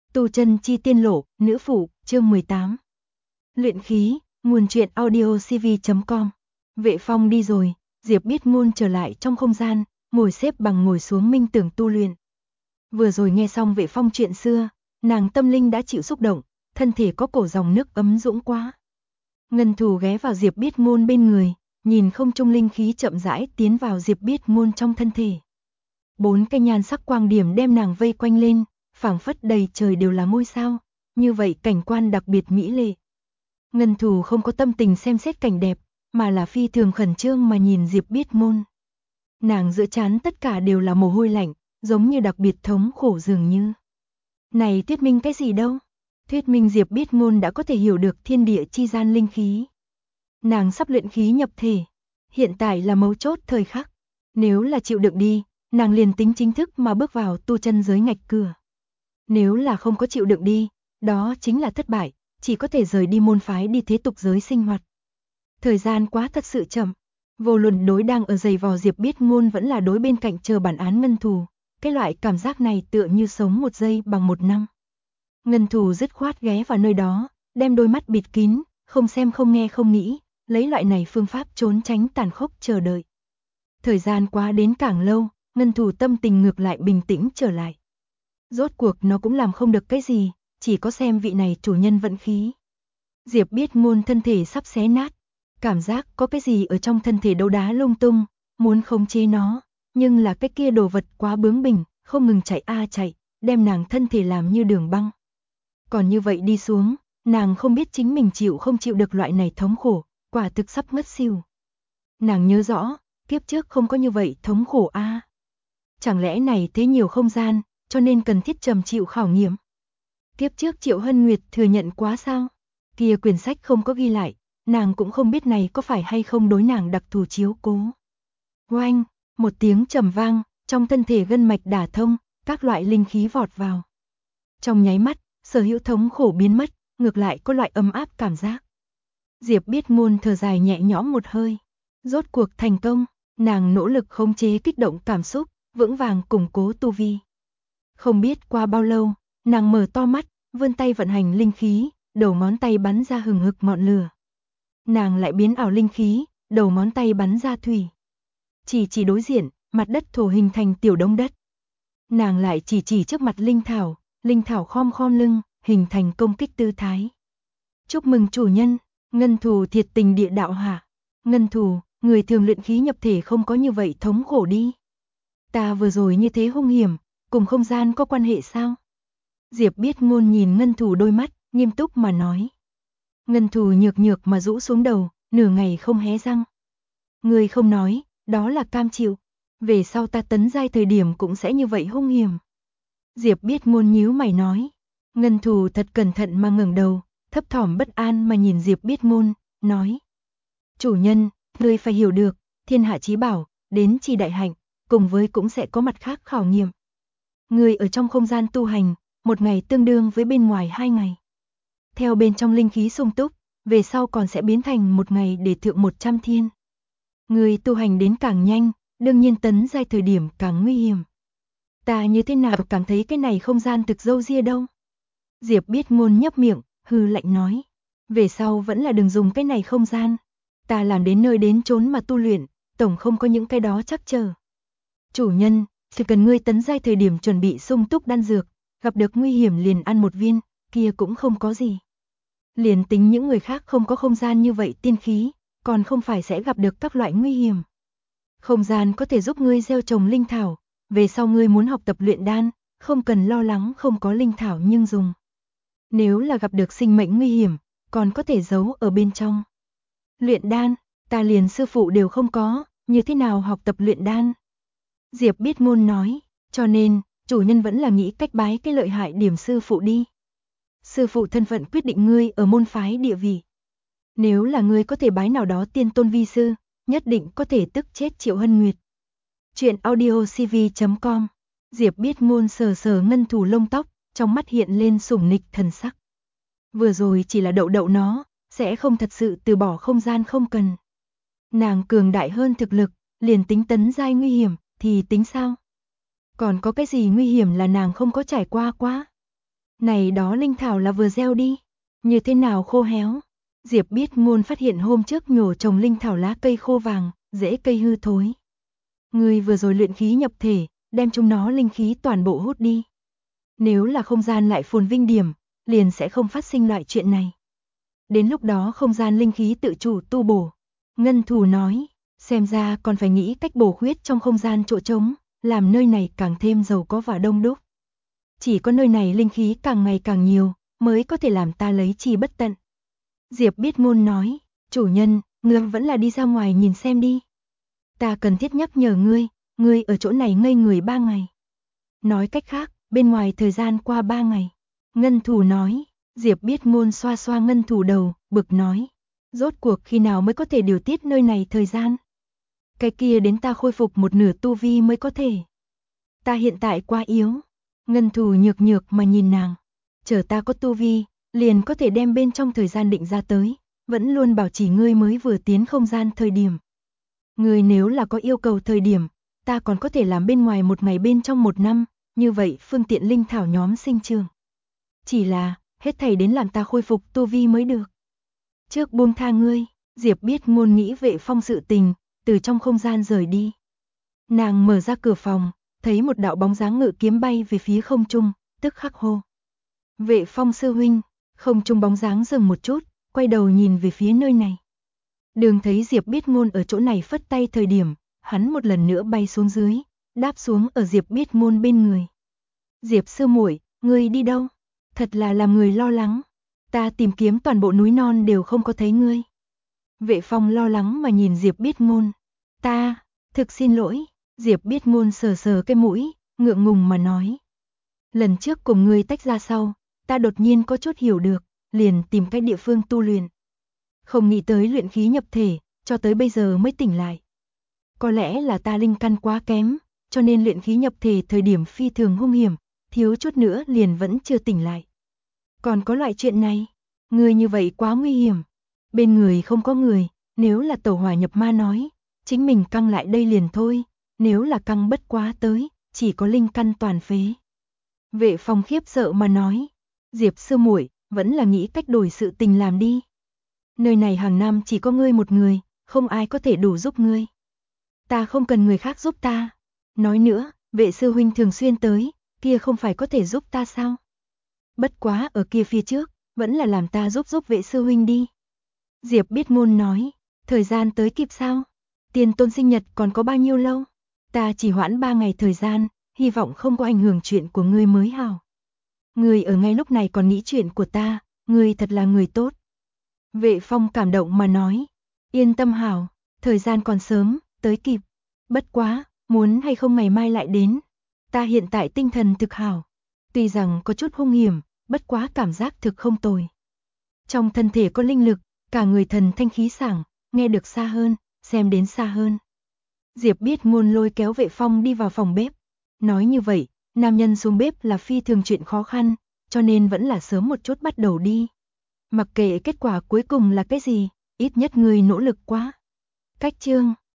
Tu chân chi tiên lộ, nữ phụ, chương 18. Luyện khí, nguồn truyện audio cv.com. Vệ Phong đi rồi, Diệp Biết Ngôn trở lại trong không gian, ngồi xếp bằng ngồi xuống minh tưởng tu luyện. Vừa rồi nghe xong Vệ Phong chuyện xưa, nàng tâm linh đã chịu xúc động, thân thể có cổ dòng nước ấm dũng quá. Ngân Thù ghé vào Diệp Biết Ngôn bên người, nhìn không trung linh khí chậm rãi tiến vào Diệp Biết Ngôn trong thân thể. 4 cái nhan sắc quang điểm đem nàng vây quanh lên, phảng phất đầy trời đều là ngôi sao, như vậy cảnh quan đặc biệt mỹ lệ. Ngân Thù không có tâm tình xem xét cảnh đẹp, mà là phi thường khẩn trương mà nhìn Diệp Biết Ngôn. Nàng giữa trán tất cả đều là mồ hôi lạnh, giống như đặc biệt thống khổ dường như. Này thuyết minh cái gì đâu? Thuyết minh Diệp Biết Ngôn đã có thể hiểu được thiên địa chi gian linh khí. Nàng sắp luyện khí nhập thể, hiện tại là mấu chốt thời khắc. Nếu là chịu đựng đi, nàng liền tính chính thức mà bước vào tu chân giới ngạch cửa. Nếu là không có chịu đựng đi, đó chính là thất bại, chỉ có thể rời đi môn phái đi thế tục giới sinh hoạt. Thời gian quá thật sự chậm, vô luận đối đang ở giày vò Diệp Biết Ngôn vẫn là đối bên cạnh chờ bản án Ngân Thù, cái loại cảm giác này tựa như sống một giây bằng một năm. Ngân Thù dứt khoát ghé vào nơi đó, đem đôi mắt bịt kín, không xem không nghe không nghĩ, lấy loại này phương pháp trốn tránh tàn khốc chờ đợi. Thời gian quá đến càng lâu, Ngân Thù tâm tình ngược lại bình tĩnh trở lại. Rốt cuộc nó cũng làm không được cái gì, chỉ có xem vị này chủ nhân vận khí. Diệp Biết Ngôn thân thể sắp xé nát, cảm giác có cái gì ở trong thân thể đấu đá lung tung, muốn khống chế nó, nhưng là cái kia đồ vật quá bướng bỉnh, không ngừng chạy chạy, đem nàng thân thể làm như đường băng. Còn như vậy đi xuống, nàng không biết chính mình chịu không chịu được loại này thống khổ, quả thực sắp ngất xỉu. Nàng nhớ rõ, kiếp trước không có như vậy thống khổ Chẳng lẽ này thế nhiều không gian, cho nên cần thiết trầm chịu khảo nghiệm. Kiếp trước Triệu Hân Nguyệt thừa nhận quá sao? Kia quyển sách không có ghi lại, nàng cũng không biết này có phải hay không đối nàng đặc thù chiếu cố. Oanh, một tiếng trầm vang, trong thân thể gân mạch đả thông, các loại linh khí vọt vào. Trong nháy mắt, sở hữu thống khổ biến mất, ngược lại có loại ấm áp cảm giác. Diệp Biết Ngôn thở dài nhẹ nhõm một hơi. Rốt cuộc thành công, nàng nỗ lực khống chế kích động cảm xúc, vững vàng củng cố tu vi. Không biết qua bao lâu, nàng mở to mắt, vươn tay vận hành linh khí, đầu ngón tay bắn ra hừng hực ngọn lửa. Nàng lại biến ảo linh khí, đầu ngón tay bắn ra thủy. Chỉ đối diện, mặt đất thổ hình thành tiểu đống đất. Nàng lại chỉ trước mặt linh thảo khom khom lưng, hình thành công kích tư thái. Chúc mừng chủ nhân, Ngân Thù thiệt tình địa đạo hạ. Ngân Thù, người thường luyện khí nhập thể không có như vậy thống khổ đi. Ta vừa rồi như thế hung hiểm, cùng không gian có quan hệ sao? Diệp Biết Ngôn nhìn Ngân Thù đôi mắt, nghiêm túc mà nói. Ngân Thù nhược nhược mà rũ xuống đầu, nửa ngày không hé răng. Người không nói, đó là cam chịu. Về sau ta tấn giai thời điểm cũng sẽ như vậy hung hiểm. Diệp Biết Ngôn nhíu mày nói. Ngân Thù thật cẩn thận mà ngẩng đầu, thấp thỏm bất an mà nhìn Diệp Biết Ngôn, nói. Chủ nhân, ngươi phải hiểu được, thiên hạ chí bảo, đến chi đại hạnh, cùng với cũng sẽ có mặt khác khảo nghiệm. Ngươi ở trong không gian tu hành, một ngày tương đương với bên ngoài 2 ngày. Theo bên trong linh khí sung túc, về sau còn sẽ biến thành một ngày để thượng 100 thiên. Ngươi tu hành đến càng nhanh, đương nhiên tấn giai thời điểm càng nguy hiểm. Ta như thế nào cảm thấy cái này không gian thực dâu ria đâu. Diệp Biết Ngôn nhấp miệng, hừ lạnh nói. Về sau vẫn là đừng dùng cái này không gian. Ta làm đến nơi đến chốn mà tu luyện, tổng không có những cái đó chắc chờ. Chủ nhân, chỉ cần ngươi tấn giai thời điểm chuẩn bị sung túc đan dược, gặp được nguy hiểm liền ăn một viên, kia cũng không có gì. Liền tính những người khác không có không gian như vậy tiên khí, còn không phải sẽ gặp được các loại nguy hiểm. Không gian có thể giúp ngươi gieo trồng linh thảo, về sau ngươi muốn học tập luyện đan, không cần lo lắng không có linh thảo nhưng dùng. Nếu là gặp được sinh mệnh nguy hiểm, còn có thể giấu ở bên trong. Luyện đan, ta liền sư phụ đều không có, như thế nào học tập luyện đan? Diệp Biết Ngôn nói, cho nên, chủ nhân vẫn là nghĩ cách bái cái lợi hại điểm sư phụ đi. Sư phụ thân phận quyết định ngươi ở môn phái địa vị. Nếu là ngươi có thể bái nào đó tiên tôn vi sư, nhất định có thể tức chết Triệu Hân Nguyệt. Chuyện audio cv.com. Diệp Biết Ngôn sờ sờ Ngân Thù lông tóc, trong mắt hiện lên sủng nịch thần sắc. Vừa rồi chỉ là đậu nó, sẽ không thật sự từ bỏ không gian không cần. Nàng cường đại hơn thực lực, liền tính tấn giai nguy hiểm, thì tính sao? Còn có cái gì nguy hiểm là nàng không có trải qua quá? Này đó linh thảo là vừa gieo đi, như thế nào khô héo. Diệp Biết Ngôn phát hiện hôm trước nhổ trồng linh thảo lá cây khô vàng, rễ cây hư thối. Ngươi vừa rồi luyện khí nhập thể, đem chúng nó linh khí toàn bộ hút đi. Nếu là không gian lại phồn vinh điểm, liền sẽ không phát sinh loại chuyện này. Đến lúc đó không gian linh khí tự chủ tu bổ. Ngân Thù nói, xem ra còn phải nghĩ cách bổ khuyết trong không gian chỗ trống, làm nơi này càng thêm giàu có và đông đúc. Chỉ có nơi này linh khí càng ngày càng nhiều, mới có thể làm ta lấy chi bất tận. Diệp Biết Ngôn nói, chủ nhân, ngươi vẫn là đi ra ngoài nhìn xem đi. Ta cần thiết nhắc nhở ngươi ở chỗ này ngây người 3 ngày. Nói cách khác, bên ngoài thời gian qua 3 ngày. Ngân Thù nói, Diệp Biết Ngôn xoa xoa Ngân Thù đầu, bực nói. Rốt cuộc khi nào mới có thể điều tiết nơi này thời gian? Cái kia đến ta khôi phục một nửa tu vi mới có thể. Ta hiện tại quá yếu. Ngân Thù nhược nhược mà nhìn nàng. Chờ ta có tu vi, liền có thể đem bên trong thời gian định ra tới. Vẫn luôn bảo chỉ ngươi mới vừa tiến không gian thời điểm. Ngươi nếu là có yêu cầu thời điểm, ta còn có thể làm bên ngoài một ngày bên trong 1 năm, như vậy phương tiện linh thảo nhóm sinh trưởng. Chỉ là, hết thảy đến làm ta khôi phục tu vi mới được. Trước buông tha ngươi, Diệp Biết Ngôn nghĩ Vệ Phong sự tình, từ trong không gian rời đi. Nàng mở ra cửa phòng, thấy một đạo bóng dáng ngự kiếm bay về phía không trung, tức khắc hô. Vệ Phong sư huynh, không trung bóng dáng dừng một chút, quay đầu nhìn về phía nơi này. Đường thấy Diệp Biết Ngôn ở chỗ này phất tay thời điểm, hắn một lần nữa bay xuống dưới, đáp xuống ở Diệp Biết Ngôn bên người. Diệp sư muội, ngươi đi đâu? Thật là làm người lo lắng. Ta tìm kiếm toàn bộ núi non đều không có thấy ngươi. Vệ Phong lo lắng mà nhìn Diệp Biết Ngôn. Ta, thực xin lỗi. Diệp Biết Ngôn sờ sờ cái mũi, ngượng ngùng mà nói. Lần trước cùng ngươi tách ra sau, ta đột nhiên có chút hiểu được, liền tìm cách địa phương tu luyện. Không nghĩ tới luyện khí nhập thể, cho tới bây giờ mới tỉnh lại. Có lẽ là ta linh căn quá kém, cho nên luyện khí nhập thể thời điểm phi thường hung hiểm, thiếu chút nữa liền vẫn chưa tỉnh lại. Còn có loại chuyện này, người như vậy quá nguy hiểm. Bên người không có người, nếu là tẩu hỏa nhập ma nói, chính mình căng lại đây liền thôi, nếu là căng bất quá tới, chỉ có linh căn toàn phế. Vệ Phong khiếp sợ mà nói, Diệp sư muội, vẫn là nghĩ cách đổi sự tình làm đi. Nơi này hàng năm chỉ có ngươi một người, không ai có thể đủ giúp ngươi. Ta không cần người khác giúp ta. Nói nữa, Vệ sư huynh thường xuyên tới, kia không phải có thể giúp ta sao? Bất quá ở kia phía trước, vẫn là làm ta giúp Vệ sư huynh đi. Diệp Biết Ngôn nói, thời gian tới kịp sao? Tiền tôn sinh nhật còn có bao nhiêu lâu? Ta chỉ hoãn 3 ngày thời gian, hy vọng không có ảnh hưởng chuyện của ngươi mới hảo. Ngươi ở ngay lúc này còn nghĩ chuyện của ta, ngươi thật là người tốt. Vệ Phong cảm động mà nói, yên tâm hảo, thời gian còn sớm, tới kịp. Bất quá, muốn hay không ngày mai lại đến. Ta hiện tại tinh thần thực hảo. Tuy rằng có chút hung hiểm, bất quá cảm giác thực không tồi. Trong thân thể có linh lực, cả người thần thanh khí sảng, nghe được xa hơn, xem đến xa hơn. Diệp Biết Ngôn lôi kéo Vệ Phong đi vào phòng bếp. Nói như vậy, nam nhân xuống bếp là phi thường chuyện khó khăn, cho nên vẫn là sớm một chút bắt đầu đi. Mặc kệ kết quả cuối cùng là cái gì, ít nhất người nỗ lực quá. Cách chương